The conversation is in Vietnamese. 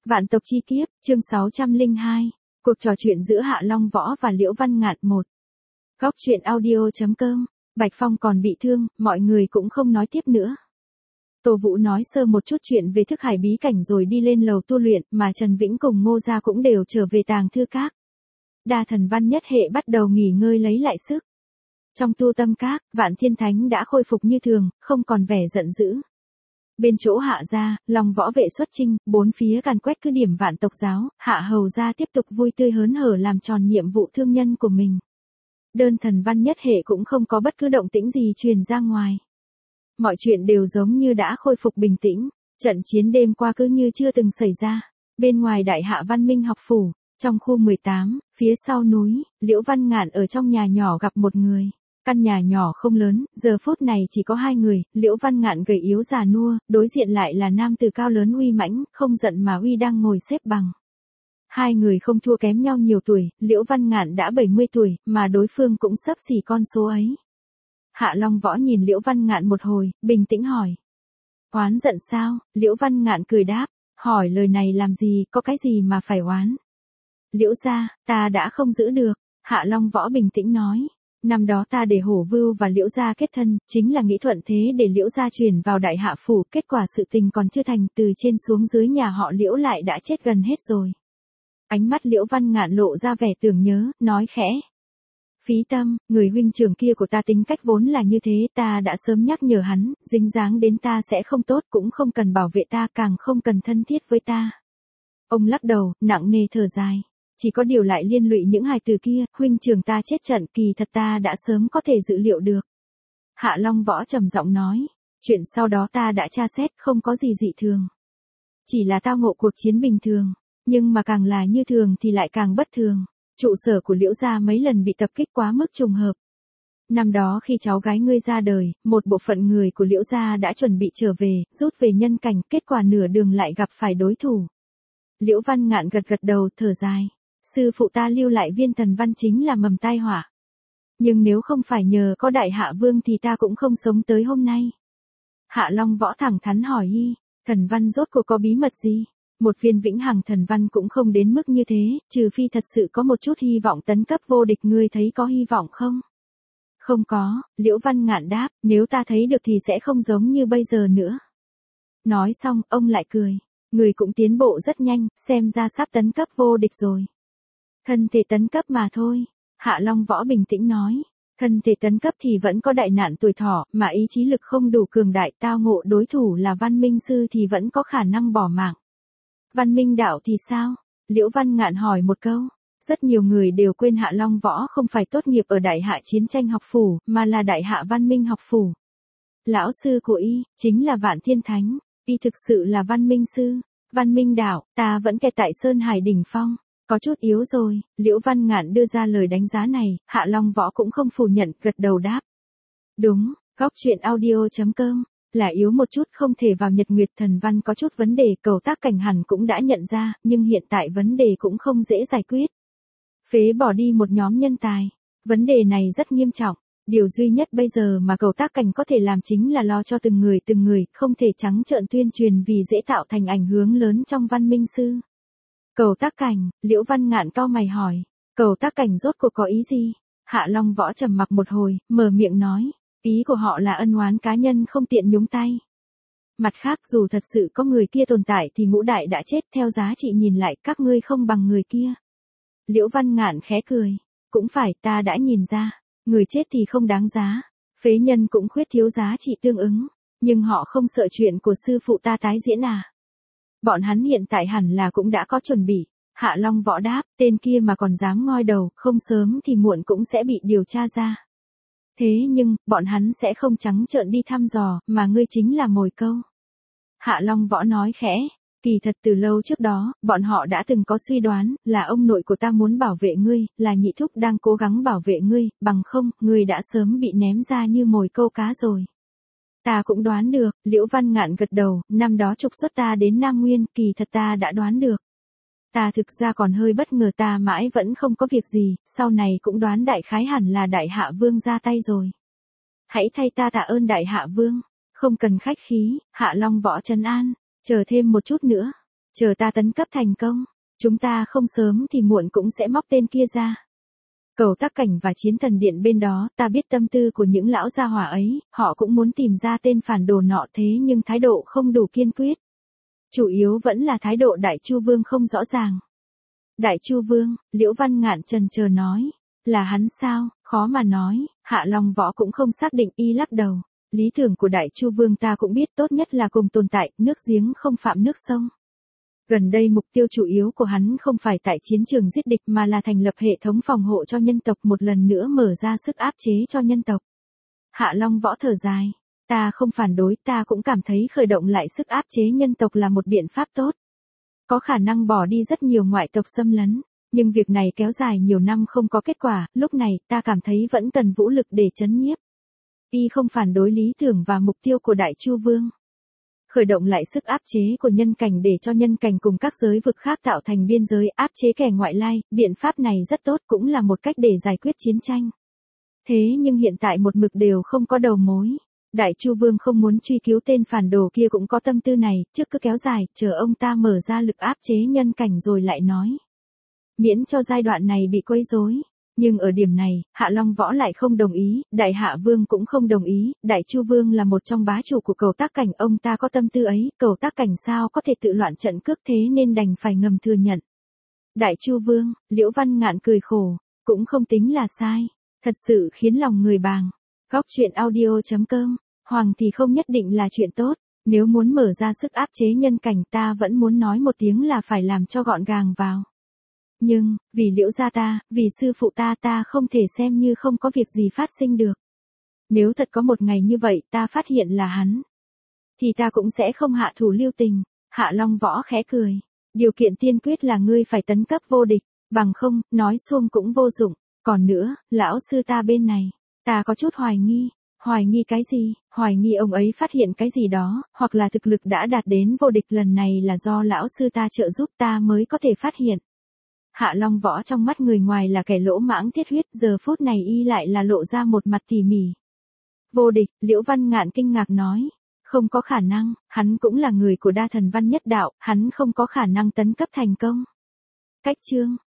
Vạn tộc chi kiếp, chương 602. Cuộc trò chuyện giữa Hạ Long Võ và Liễu Văn Ngạn 1. Góc truyện audio.com. Bạch Phong còn bị thương, mọi người cũng không nói tiếp nữa. Tô Vũ nói sơ một chút chuyện về thức hải bí cảnh rồi đi lên lầu tu luyện, mà Trần Vĩnh cùng Ngô Gia cũng đều trở về tàng thư các. Đa thần văn nhất hệ bắt đầu nghỉ ngơi lấy lại sức. Trong tu tâm các, Vạn Thiên Thánh đã khôi phục như thường, không còn vẻ giận dữ. Bên chỗ Hạ gia, Long Võ vệ xuất chinh, bốn phía càn quét cứ điểm Vạn tộc giáo, Hạ hầu gia tiếp tục vui tươi hớn hở làm tròn nhiệm vụ thương nhân của mình. Đơn thần văn nhất hệ cũng không có bất cứ động tĩnh gì truyền ra ngoài. Mọi chuyện đều giống như đã khôi phục bình tĩnh, trận chiến đêm qua cứ như chưa từng xảy ra. Bên ngoài Đại Hạ Văn Minh học phủ, trong khu 18, phía sau núi, Liễu Văn Ngạn ở trong nhà nhỏ gặp một người. Căn nhà nhỏ không lớn, giờ phút này chỉ có hai người, Liễu Văn Ngạn gầy yếu già nua, đối diện lại là nam tử cao lớn uy mãnh, không giận mà uy đang ngồi xếp bằng. Hai người không thua kém nhau nhiều tuổi, Liễu Văn Ngạn đã 70 tuổi, mà đối phương cũng xấp xỉ con số ấy. Hạ Long Võ nhìn Liễu Văn Ngạn một hồi, bình tĩnh hỏi. Oán giận sao? Liễu Văn Ngạn cười đáp, hỏi lời này làm gì, có cái gì mà phải oán? Liễu gia, ta đã không giữ được, Hạ Long Võ bình tĩnh nói. Năm đó ta để Hổ Vưu và Liễu gia kết thân, chính là nghĩ thuận thế để Liễu gia chuyển vào Đại Hạ phủ, kết quả sự tình còn chưa thành, từ trên xuống dưới nhà họ Liễu lại đã chết gần hết rồi. Ánh mắt Liễu Văn Ngạn lộ ra vẻ tưởng nhớ, nói khẽ. Phí tâm, người huynh trưởng kia của ta tính cách vốn là như thế, ta đã sớm nhắc nhở hắn, dính dáng đến ta sẽ không tốt, cũng không cần bảo vệ ta, càng không cần thân thiết với ta. Ông lắc đầu, nặng nề thở dài. Chỉ có điều lại liên lụy những hài từ kia, huynh trưởng ta chết trận, kỳ thật ta đã sớm có thể dự liệu được. Hạ Long Võ trầm giọng nói, chuyện sau đó ta đã tra xét, không có gì dị thường. Chỉ là tao ngộ cuộc chiến bình thường, nhưng mà càng là như thường thì lại càng bất thường. Trụ sở của Liễu gia mấy lần bị tập kích quá mức trùng hợp. Năm đó khi cháu gái ngươi ra đời, một bộ phận người của Liễu gia đã chuẩn bị trở về, rút về nhân cảnh, kết quả nửa đường lại gặp phải đối thủ. Liễu Văn Ngạn gật gật đầu, thở dài. Sư phụ ta lưu lại viên thần văn chính là mầm tai họa. Nhưng nếu không phải nhờ có Đại Hạ Vương thì ta cũng không sống tới hôm nay. Hạ Long Võ thẳng thắn hỏi y, thần văn rốt cuộc có bí mật gì? Một viên vĩnh hằng thần văn cũng không đến mức như thế, trừ phi thật sự có một chút hy vọng tấn cấp vô địch, ngươi thấy có hy vọng không? Không có, Liễu Văn Ngạn đáp, nếu ta thấy được thì sẽ không giống như bây giờ nữa. Nói xong, ông lại cười. Người cũng tiến bộ rất nhanh, xem ra sắp tấn cấp vô địch rồi. Thân thể tấn cấp mà thôi. Hạ Long Võ bình tĩnh nói. Thân thể tấn cấp thì vẫn có đại nạn tuổi thọ, mà ý chí lực không đủ cường đại, tao ngộ đối thủ là Văn Minh Sư thì vẫn có khả năng bỏ mạng. Văn Minh Đạo thì sao? Liễu Văn Ngạn hỏi một câu. Rất nhiều người đều quên Hạ Long Võ không phải tốt nghiệp ở Đại Hạ Chiến tranh học phủ, mà là Đại Hạ Văn Minh học phủ. Lão sư của y, chính là Vạn Thiên Thánh, y thực sự là Văn Minh Sư. Văn Minh Đạo, ta vẫn kẹt tại Sơn Hải đỉnh phong. Có chút yếu rồi, Liễu Văn Ngạn đưa ra lời đánh giá này, Hạ Long Võ cũng không phủ nhận, gật đầu đáp. Đúng, góc truyện audio.com, là yếu một chút, không thể vào Nhật Nguyệt thần văn có chút vấn đề, Cầu Tác Cảnh hẳn cũng đã nhận ra, nhưng hiện tại vấn đề cũng không dễ giải quyết. Phế bỏ đi một nhóm nhân tài, vấn đề này rất nghiêm trọng, điều duy nhất bây giờ mà Cầu Tác Cảnh có thể làm chính là lo cho từng người, không thể trắng trợn tuyên truyền vì dễ tạo thành ảnh hưởng lớn trong Văn Minh Sư. Cầu Tác Cảnh, Liễu Văn Ngạn cau mày hỏi, Cầu Tác Cảnh rốt cuộc có ý gì? Hạ Long Võ trầm mặc một hồi, mở miệng nói, ý của họ là ân oán cá nhân không tiện nhúng tay. Mặt khác dù thật sự có người kia tồn tại thì Ngũ Đại đã chết, theo giá trị nhìn lại các ngươi không bằng người kia. Liễu Văn Ngạn khẽ cười, cũng phải, ta đã nhìn ra, người chết thì không đáng giá, phế nhân cũng khuyết thiếu giá trị tương ứng, nhưng họ không sợ chuyện của sư phụ ta tái diễn à? Bọn hắn hiện tại hẳn là cũng đã có chuẩn bị. Hạ Long Võ đáp, tên kia mà còn dám ngoi đầu, không sớm thì muộn cũng sẽ bị điều tra ra. Thế nhưng, bọn hắn sẽ không trắng trợn đi thăm dò, mà ngươi chính là mồi câu. Hạ Long Võ nói khẽ, kỳ thật từ lâu trước đó, bọn họ đã từng có suy đoán, là ông nội của ta muốn bảo vệ ngươi, là nhị thúc đang cố gắng bảo vệ ngươi, bằng không, ngươi đã sớm bị ném ra như mồi câu cá rồi. Ta cũng đoán được, Liễu Văn Ngạn gật đầu, năm đó trục xuất ta đến Nam Nguyên, kỳ thật ta đã đoán được. Ta thực ra còn hơi bất ngờ, ta mãi vẫn không có việc gì, sau này cũng đoán đại khái hẳn là Đại Hạ Vương ra tay rồi. Hãy thay ta tạ ơn Đại Hạ Vương, không cần khách khí, Hạ Long Võ trấn an, chờ thêm một chút nữa. Chờ ta tấn cấp thành công, chúng ta không sớm thì muộn cũng sẽ móc tên kia ra. Cầu Tắc Cảnh và Chiến Thần Điện bên đó, ta biết tâm tư của những lão gia hỏa ấy, họ cũng muốn tìm ra tên phản đồ nọ thế nhưng thái độ không đủ kiên quyết. Chủ yếu vẫn là thái độ Đại Chu Vương không rõ ràng. Đại Chu Vương, Liễu Văn Ngạn chần chờ nói, là hắn sao, khó mà nói, Hạ Long Võ cũng không xác định, y lắc đầu. Lý tưởng của Đại Chu Vương ta cũng biết, tốt nhất là cùng tồn tại, nước giếng không phạm nước sông. Gần đây mục tiêu chủ yếu của hắn không phải tại chiến trường giết địch mà là thành lập hệ thống phòng hộ cho nhân tộc, một lần nữa mở ra sức áp chế cho nhân tộc. Hạ Long Võ thở dài, ta không phản đối, ta cũng cảm thấy khởi động lại sức áp chế nhân tộc là một biện pháp tốt. Có khả năng bỏ đi rất nhiều ngoại tộc xâm lấn, nhưng việc này kéo dài nhiều năm không có kết quả, lúc này ta cảm thấy vẫn cần vũ lực để trấn nhiếp. Y không phản đối lý tưởng và mục tiêu của Đại Chu Vương. Khởi động lại sức áp chế của nhân cảnh để cho nhân cảnh cùng các giới vực khác tạo thành biên giới áp chế kẻ ngoại lai, biện pháp này rất tốt, cũng là một cách để giải quyết chiến tranh. Thế nhưng hiện tại một mực đều không có đầu mối. Đại Chu Vương không muốn truy cứu tên phản đồ kia cũng có tâm tư này, trước cứ kéo dài, chờ ông ta mở ra lực áp chế nhân cảnh rồi lại nói. Miễn cho giai đoạn này bị quấy rối. Nhưng ở điểm này, Hạ Long Võ lại không đồng ý, Đại Hạ Vương cũng không đồng ý, Đại Chu Vương là một trong bá chủ của Cầu Tắc Cảnh, ông ta có tâm tư ấy, Cầu Tắc Cảnh sao có thể tự loạn trận cước, thế nên đành phải ngầm thừa nhận. Đại Chu Vương, Liễu Văn Ngạn cười khổ, cũng không tính là sai, thật sự khiến lòng người bàng. Góc truyện audio.com, Hoàng thì không nhất định là chuyện tốt, nếu muốn mở ra sức áp chế nhân cảnh ta vẫn muốn nói một tiếng là phải làm cho gọn gàng vào. Nhưng, vì Liễu gia ta, vì sư phụ ta không thể xem như không có việc gì phát sinh được. Nếu thật có một ngày như vậy ta phát hiện là hắn, thì ta cũng sẽ không hạ thủ lưu tình. Hạ Long Võ khẽ cười. Điều kiện tiên quyết là ngươi phải tấn cấp vô địch, bằng không, nói xuông cũng vô dụng. Còn nữa, lão sư ta bên này, ta có chút hoài nghi. Hoài nghi cái gì? Hoài nghi ông ấy phát hiện cái gì đó, hoặc là thực lực đã đạt đến vô địch, lần này là do lão sư ta trợ giúp ta mới có thể phát hiện. Hạ Long Võ trong mắt người ngoài là kẻ lỗ mãng thiết huyết, giờ phút này y lại là lộ ra một mặt tỉ mỉ. Vô địch, Liễu Văn Ngạn kinh ngạc nói. Không có khả năng, hắn cũng là người của Đa Thần Văn Nhất Đạo, hắn không có khả năng tấn cấp thành công. Cách chương